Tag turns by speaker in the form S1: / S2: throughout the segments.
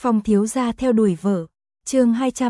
S1: Phong thiếu gia theo đuổi vợ. Chương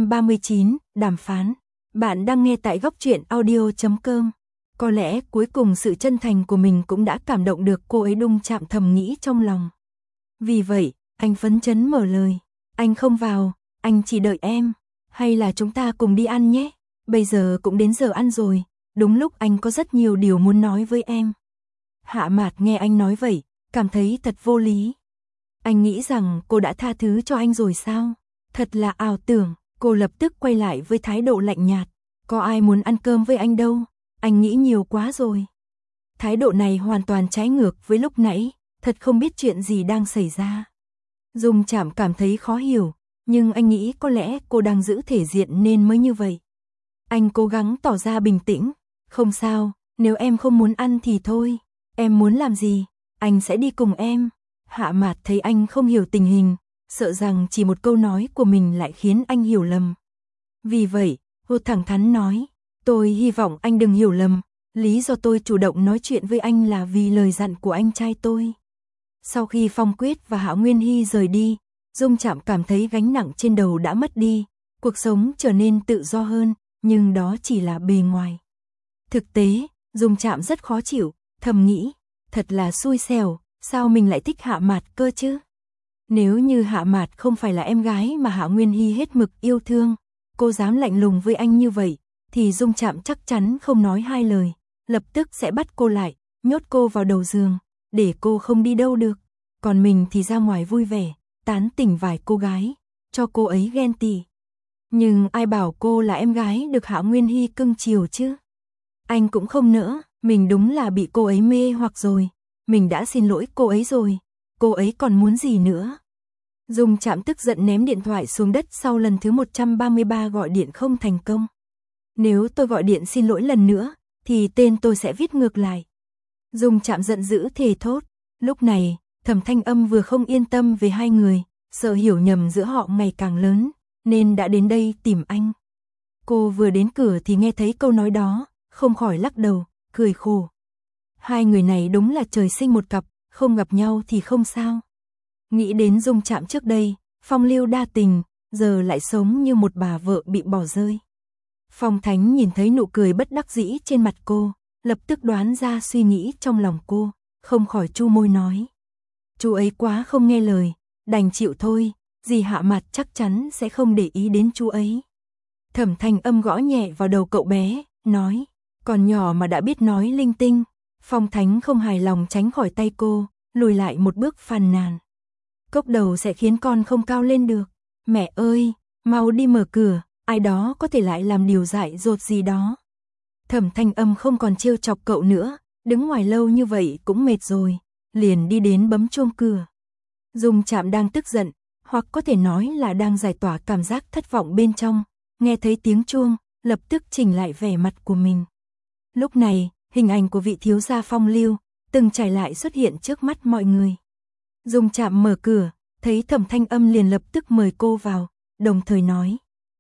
S1: 239, đàm phán. Bạn đang nghe tại góc truyện audio.com. Có lẽ cuối cùng sự chân thành của mình cũng đã cảm động được cô ấy, Đung Trạm thầm nghĩ trong lòng. Vì vậy, anh phấn chấn mở lời. Anh không vào, anh chỉ đợi em. Hay là chúng ta cùng đi ăn nhé. Bây giờ cũng đến giờ ăn rồi. Đúng lúc anh có rất nhiều điều muốn nói với em. Hạ Mạt nghe anh nói vậy, cảm thấy thật vô lý. Anh nghĩ rằng cô đã tha thứ cho anh rồi sao? Thật là ảo tưởng. Cô lập tức quay lại với thái độ lạnh nhạt. Có ai muốn ăn cơm với anh đâu, anh nghĩ nhiều quá rồi. Thái độ này hoàn toàn trái ngược với lúc nãy, thật không biết chuyện gì đang xảy ra. Dung Trạm cảm thấy khó hiểu, nhưng anh nghĩ có lẽ cô đang giữ thể diện nên mới như vậy. Anh cố gắng tỏ ra bình tĩnh. Không sao, nếu em không muốn ăn thì thôi. Em muốn làm gì, anh sẽ đi cùng em. Hạ Mạt thấy anh không hiểu tình hình, sợ rằng chỉ một câu nói của mình lại khiến anh hiểu lầm. Vì vậy, cô thẳng thắn nói, tôi hy vọng anh đừng hiểu lầm, lý do tôi chủ động nói chuyện với anh là vì lời dặn của anh trai tôi. Sau khi Phong Quyết và Hạ Nguyên Hy rời đi, Dung Trạm cảm thấy gánh nặng trên đầu đã mất đi, cuộc sống trở nên tự do hơn, nhưng đó chỉ là bề ngoài. Thực tế, Dung Trạm rất khó chịu, thầm nghĩ, thật là xui xẻo, sao mình lại thích Hạ Mạt cơ chứ? Nếu như Hạ Mạt không phải là em gái mà Hạ Nguyên Hy hết mực yêu thương, cô dám lạnh lùng với anh như vậy, thì Dung Trạm chắc chắn không nói hai lời, lập tức sẽ bắt cô lại, nhốt cô vào đầu giường, để cô không đi đâu được. Còn mình thì ra ngoài vui vẻ, tán tỉnh vài cô gái, cho cô ấy ghen tị. Nhưng ai bảo cô là em gái được Hạ Nguyên Hy cưng chiều chứ? Anh cũng không nỡ, mình đúng là bị cô ấy mê hoặc rồi. Mình đã xin lỗi cô ấy rồi, cô ấy còn muốn gì nữa? Dung Trạm tức giận ném điện thoại xuống đất sau lần thứ 133 gọi điện không thành công. Nếu tôi gọi điện xin lỗi lần nữa, thì tên tôi sẽ viết ngược lại. Dung Trạm giận dữ thề thốt. Lúc này, Thẩm Thanh Âm vừa không yên tâm về hai người, sợ hiểu nhầm giữa họ ngày càng lớn, nên đã đến đây tìm anh. Cô vừa đến cửa thì nghe thấy câu nói đó, không khỏi lắc đầu, cười khổ. Hai người này đúng là trời sinh một cặp, không gặp nhau thì không sao. Nghĩ đến Dung Trạm trước đây, phong lưu đa tình, giờ lại sống như một bà vợ bị bỏ rơi. Phong Thánh nhìn thấy nụ cười bất đắc dĩ trên mặt cô, lập tức đoán ra suy nghĩ trong lòng cô, không khỏi chu môi nói. Chú ấy quá không nghe lời, đành chịu thôi, dì Hạ Mạt chắc chắn sẽ không để ý đến chú ấy. Thẩm Thanh Âm gõ nhẹ vào đầu cậu bé, nói, còn nhỏ mà đã biết nói linh tinh. Phong Thánh không hài lòng tránh khỏi tay cô, lùi lại một bước phàn nàn. Cốc đầu sẽ khiến con không cao lên được. Mẹ ơi, mau đi mở cửa, ai đó có thể lại làm điều dại dột gì đó. Thẩm Thanh Âm không còn trêu chọc cậu nữa, đứng ngoài lâu như vậy cũng mệt rồi, liền đi đến bấm chuông cửa. Dung Trạm đang tức giận, hoặc có thể nói là đang giải tỏa cảm giác thất vọng bên trong, nghe thấy tiếng chuông, lập tức chỉnh lại vẻ mặt của mình. Lúc này, hình ảnh của vị thiếu gia phong lưu, từng trải lại xuất hiện trước mắt mọi người. Dung Trạm mở cửa, thấy Thẩm Thanh Âm liền lập tức mời cô vào, đồng thời nói.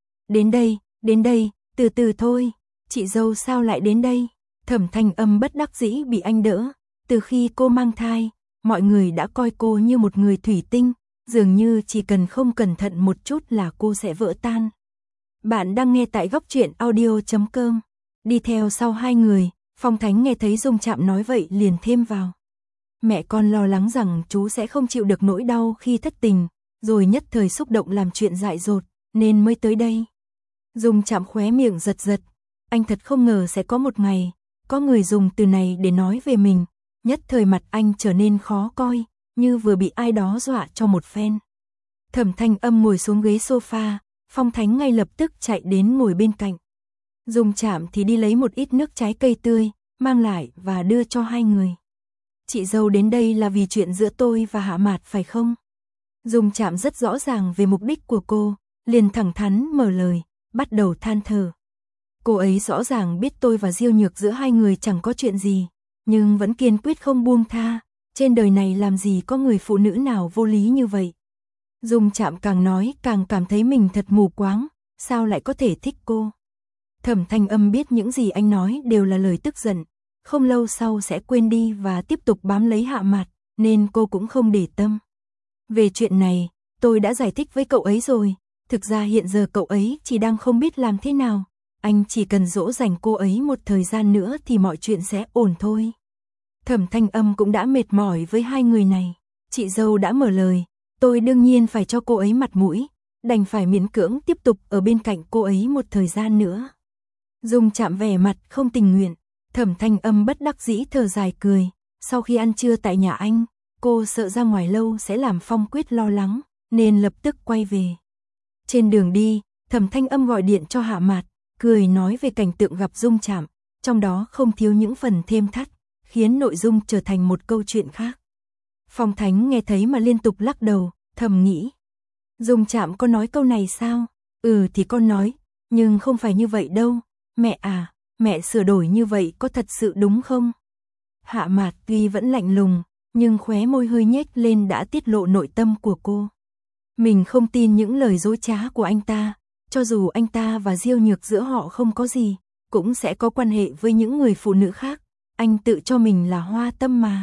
S1: Đến đây, từ từ thôi, chị dâu sao lại đến đây? Thẩm Thanh Âm bất đắc dĩ bị anh đỡ, từ khi cô mang thai, mọi người đã coi cô như một người thủy tinh, dường như chỉ cần không cẩn thận một chút là cô sẽ vỡ tan. Bạn đang nghe tại góc truyện audio.com, đi theo sau hai người. Phong Thánh nghe thấy Dung Trạm nói vậy liền thêm vào. Mẹ con lo lắng rằng chú sẽ không chịu được nỗi đau khi thất tình, rồi nhất thời xúc động làm chuyện dại dột, nên mới tới đây. Dung Trạm khóe miệng giật giật, anh thật không ngờ sẽ có một ngày, có người dùng từ này để nói về mình, nhất thời mặt anh trở nên khó coi, như vừa bị ai đó dọa cho một phen. Thẩm Thanh Âm ngồi xuống ghế sofa, Phong Thánh ngay lập tức chạy đến ngồi bên cạnh. Dung Trạm thì đi lấy một ít nước trái cây tươi, mang lại và đưa cho hai người. Chị dâu đến đây là vì chuyện giữa tôi và Hạ Mạt phải không? Dung Trạm rất rõ ràng về mục đích của cô, liền thẳng thắn mở lời, bắt đầu than thở. Cô ấy rõ ràng biết tôi và Diêu Nhược giữa hai người chẳng có chuyện gì, nhưng vẫn kiên quyết không buông tha. Trên đời này làm gì có người phụ nữ nào vô lý như vậy? Dung Trạm càng nói càng cảm thấy mình thật mù quáng, sao lại có thể thích cô? Thẩm Thanh Âm biết những gì anh nói đều là lời tức giận, không lâu sau sẽ quên đi và tiếp tục bám lấy Hạ Mạt, nên cô cũng không để tâm. Về chuyện này, tôi đã giải thích với cậu ấy rồi, thực ra hiện giờ cậu ấy chỉ đang không biết làm thế nào, anh chỉ cần dỗ dành cô ấy một thời gian nữa thì mọi chuyện sẽ ổn thôi. Thẩm Thanh Âm cũng đã mệt mỏi với hai người này, chị dâu đã mở lời, tôi đương nhiên phải cho cô ấy mặt mũi, đành phải miễn cưỡng tiếp tục ở bên cạnh cô ấy một thời gian nữa. Dung Trạm vẻ mặt không tình nguyện, Thẩm Thanh Âm bất đắc dĩ thở dài cười, sau khi ăn trưa tại nhà anh, cô sợ ra ngoài lâu sẽ làm Phong Quyết lo lắng, nên lập tức quay về. Trên đường đi, Thẩm Thanh Âm gọi điện cho Hạ Mạt, cười nói về cảnh tượng gặp Dung Trạm, trong đó không thiếu những phần thêm thắt, khiến nội dung trở thành một câu chuyện khác. Phong Thánh nghe thấy mà liên tục lắc đầu, thầm nghĩ. Dung Trạm có nói câu này sao? Ừ thì con nói, nhưng không phải như vậy đâu. Mẹ à, mẹ sửa đổi như vậy có thật sự đúng không? Hạ Mạt tuy vẫn lạnh lùng, nhưng khóe môi hơi nhếch lên đã tiết lộ nội tâm của cô. Mình không tin những lời dối trá của anh ta, cho dù anh ta và Diêu Nhược giữa họ không có gì, cũng sẽ có quan hệ với những người phụ nữ khác, anh tự cho mình là hoa tâm mà.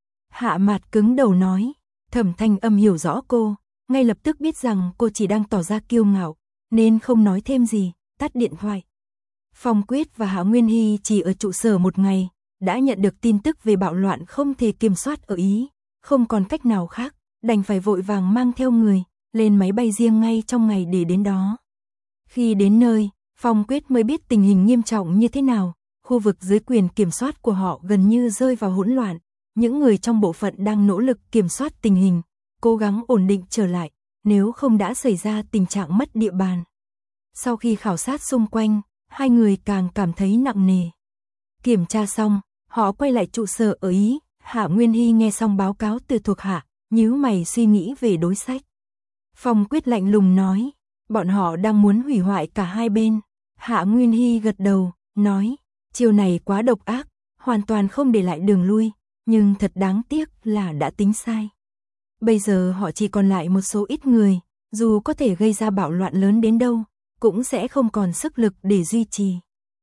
S1: Hạ Mạt cứng đầu nói, Thẩm Thanh Âm hiểu rõ cô, ngay lập tức biết rằng cô chỉ đang tỏ ra kiêu ngạo, nên không nói thêm gì, tắt điện thoại. Phong Quyết và Hạ Nguyên Hy chỉ ở trụ sở một ngày, đã nhận được tin tức về bạo loạn không thể kiểm soát ở Ý, không còn cách nào khác, đành phải vội vàng mang theo người, lên máy bay riêng ngay trong ngày để đến đó. Khi đến nơi, Phong Quyết mới biết tình hình nghiêm trọng như thế nào, khu vực dưới quyền kiểm soát của họ gần như rơi vào hỗn loạn, những người trong bộ phận đang nỗ lực kiểm soát tình hình, cố gắng ổn định trở lại, nếu không đã xảy ra tình trạng mất địa bàn. Sau khi khảo sát xung quanh, hai người càng cảm thấy nặng nề. Kiểm tra xong, họ quay lại trụ sở ở Ý, Hạ Nguyên Hy nghe xong báo cáo từ thuộc hạ, nhíu mày suy nghĩ về đối sách. Phong Quyết lạnh lùng nói, bọn họ đang muốn hủy hoại cả hai bên. Hạ Nguyên Hy gật đầu, nói, chiêu này quá độc ác, hoàn toàn không để lại đường lui, nhưng thật đáng tiếc là đã tính sai. Bây giờ họ chỉ còn lại một số ít người, dù có thể gây ra bạo loạn lớn đến đâu, cũng sẽ không còn sức lực để duy trì.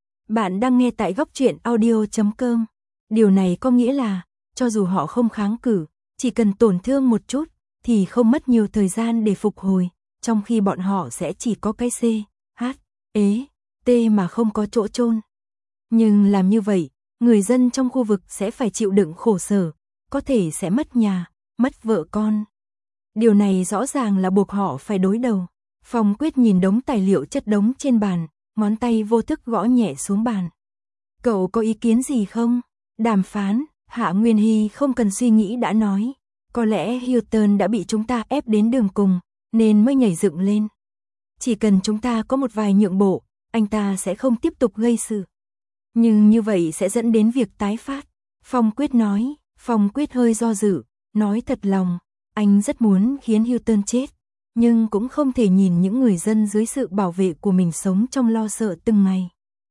S1: Bạn đang nghe tại Góc Truyện Audio.com. Điều này có nghĩa là, cho dù họ không kháng cự, chỉ cần tổn thương một chút, thì không mất nhiều thời gian để phục hồi, trong khi bọn họ sẽ chỉ có cái C, H, E, T mà không có chỗ chôn. Nhưng làm như vậy, người dân trong khu vực sẽ phải chịu đựng khổ sở, có thể sẽ mất nhà, mất vợ con. Điều này rõ ràng là buộc họ phải đối đầu. Phong Quyết nhìn đống tài liệu chất đống trên bàn, ngón tay vô thức gõ nhẹ xuống bàn. Cậu có ý kiến gì không? Đàm phán, Hạ Nguyên Hy không cần suy nghĩ đã nói. Có lẽ Hilton đã bị chúng ta ép đến đường cùng, nên mới nhảy dựng lên. Chỉ cần chúng ta có một vài nhượng bộ, anh ta sẽ không tiếp tục gây sự. Nhưng như vậy sẽ dẫn đến việc tái phát. Phong Quyết nói, Phong Quyết hơi do dự, nói thật lòng, anh rất muốn khiến Hilton chết, nhưng cũng không thể nhìn những người dân dưới sự bảo vệ của mình sống trong lo sợ từng ngày.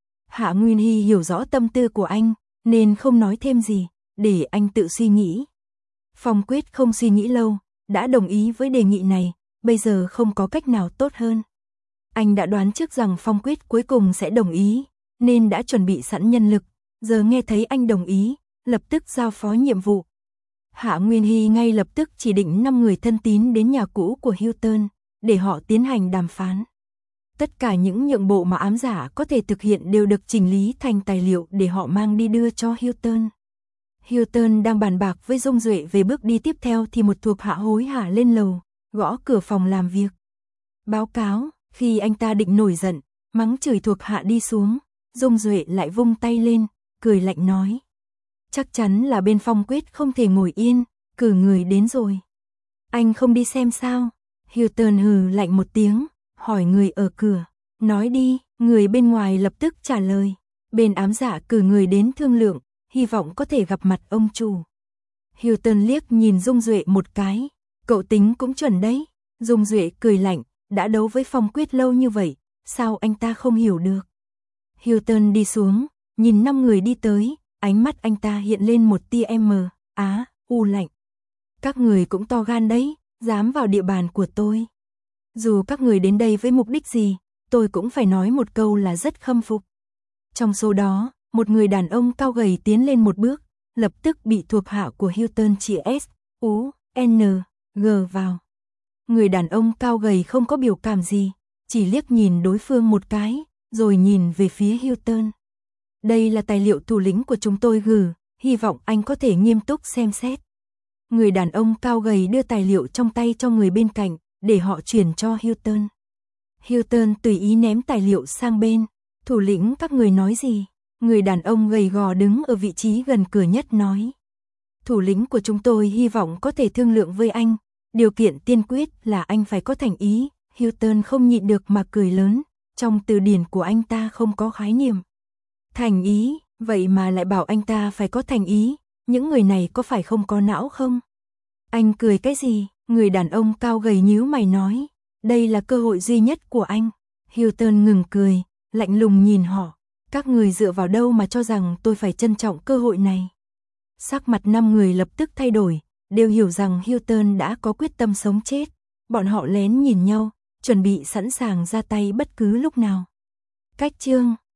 S1: Hạ Nguyên Hy hiểu rõ tâm tư của anh, nên không nói thêm gì, để anh tự suy nghĩ. Phong Quyết không suy nghĩ lâu, đã đồng ý với đề nghị này, bây giờ không có cách nào tốt hơn. Anh đã đoán trước rằng Phong Quyết cuối cùng sẽ đồng ý, nên đã chuẩn bị sẵn nhân lực, giờ nghe thấy anh đồng ý, lập tức giao phó nhiệm vụ. Hạ Nguyên Hy ngay lập tức chỉ định 5 người thân tín đến nhà cũ của Hilton, để họ tiến hành đàm phán. Tất cả những nhượng bộ mà ám giả có thể thực hiện đều được chỉnh lý thành tài liệu để họ mang đi đưa cho Hilton. Hilton đang bàn bạc với Dung Duệ về bước đi tiếp theo thì một thuộc hạ hối hả lên lầu, gõ cửa phòng làm việc. Báo cáo, khi anh ta định nổi giận, mắng chửi thuộc hạ đi xuống, Dung Duệ lại vung tay lên, cười lạnh nói. Chắc chắn là bên Phong Quyết không thể ngồi yên, cử người đến rồi. Anh không đi xem sao? Hilton hừ lạnh một tiếng, hỏi người ở cửa. Nói đi, người bên ngoài lập tức trả lời. Bên ám giả cử người đến thương lượng, hy vọng có thể gặp mặt ông chủ. Hilton liếc nhìn Dung Duệ một cái. Cậu tính cũng chuẩn đấy. Dung Duệ cười lạnh, đã đấu với Phong Quyết lâu như vậy, sao anh ta không hiểu được. Hilton đi xuống, nhìn 5 người đi tới, ánh mắt anh ta hiện lên một tia lạnh. Các người cũng to gan đấy, dám vào địa bàn của tôi. Dù các người đến đây với mục đích gì, tôi cũng phải nói một câu là rất khâm phục. Trong số đó, một người đàn ông cao gầy tiến lên một bước, lập tức bị thuộc hạ của Hilton chĩa S, U, N, G vào. Người đàn ông cao gầy không có biểu cảm gì, chỉ liếc nhìn đối phương một cái, rồi nhìn về phía Hilton. Đây là tài liệu thủ lĩnh của chúng tôi gửi, hy vọng anh có thể nghiêm túc xem xét. Người đàn ông cao gầy đưa tài liệu trong tay cho người bên cạnh, để họ chuyển cho Hilton. Hilton tùy ý ném tài liệu sang bên. Thủ lĩnh các người nói gì? Người đàn ông gầy gò đứng ở vị trí gần cửa nhất nói. Thủ lĩnh của chúng tôi hy vọng có thể thương lượng với anh. Điều kiện tiên quyết là anh phải có thành ý. Hilton không nhịn được mà cười lớn. Trong từ điển của anh ta không có khái niệm thành ý, vậy mà lại bảo anh ta phải có thành ý. Những người này có phải không có não không? Anh cười cái gì? Người đàn ông cao gầy nhíu mày nói. Đây là cơ hội duy nhất của anh. Hilton ngừng cười, lạnh lùng nhìn họ. Các người dựa vào đâu mà cho rằng tôi phải trân trọng cơ hội này? Sắc mặt 5 người lập tức thay đổi, đều hiểu rằng Hilton đã có quyết tâm sống chết. Bọn họ lén nhìn nhau, chuẩn bị sẵn sàng ra tay bất cứ lúc nào. Cách chương